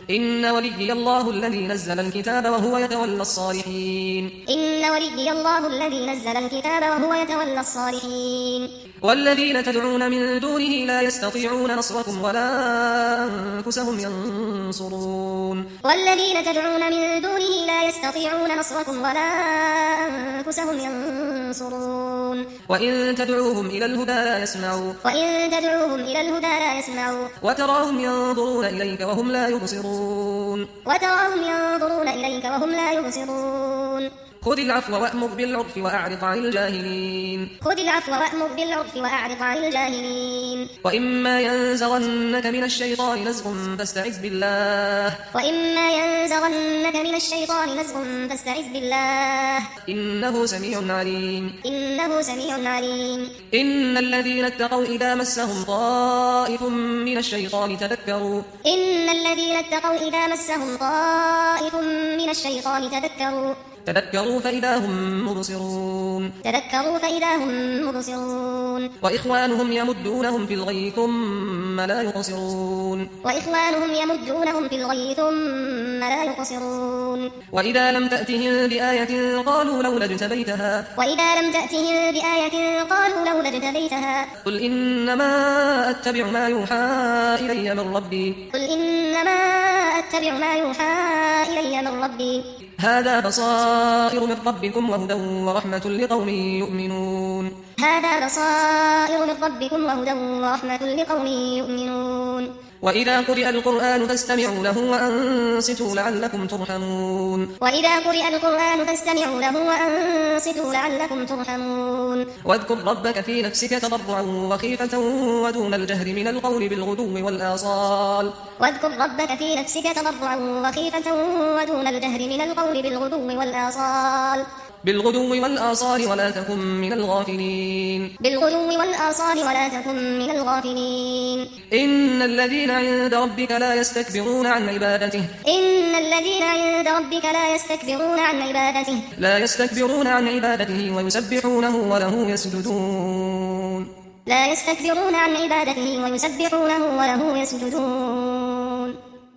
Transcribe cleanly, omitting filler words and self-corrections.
إن وليي الله الذي نزل الكتاب وهو يتولى الصالحين. إن وليي الله الذي نزل الكتاب وهو يتولى الصالحين. والذين تدعون من دونه لا يستطيعون نصركم ولا أنفسهم ينصرون. والذين تدعون من دونه لا يستطيعون نصركم ولا أنفسهم ينصرون. وإن تدعوهم إلى الهدى لا يسمعوا. وإن تدعوهم إلى الهدى لا يسمعوا. وتراهم ينظرون إليك وهم لا يبصرون. وتراهم ينظرون إليك وهم لا يبصرون. خذ العفو وأمر بالعرف وأعرض عن الجاهلين. خذ العفو وأمر بالعرف وأعرض عن الجاهلين. وإما ينزغنك من الشيطان نزغ فاستعذ بالله. وإما ينزغنك من الشيطان نزغ فاستعذ بالله. إنه سميع عليم. إنه سميع عليم. إن الذين اتقوا إذا مسهم طائف من الشيطان تذكروا. إن الذين اتقوا إذا مسهم طائف من الشيطان تذكروا فإذا هم مبصرون. وإخوانهم يمدونهم في الغي ثم لا يقصرون. وإذا لم تأتهم بآية قالوا لولا اجتبيتها. قل إنما أتبع ما يوحى إلي من ربي. هذا بصائر من ربكم وهدى ورحمة لقوم يؤمنون. وإذا قرئ القرآن فاستمعوا له وأنصتوا لعلكم ترحمون. واذكر ربك في نفسك تضرعا وخيفة ودون الجهر من القول بالغدو والآصال ولا تكن من الغافلين. إن الذين عند ربك لا يستكبرون عن عبادته ويسبحونه وله يسجدون.